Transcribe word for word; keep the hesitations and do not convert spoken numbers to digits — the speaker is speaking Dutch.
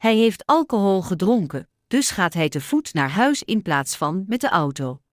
Hij heeft alcohol gedronken, dus gaat hij te voet naar huis in plaats van met de auto.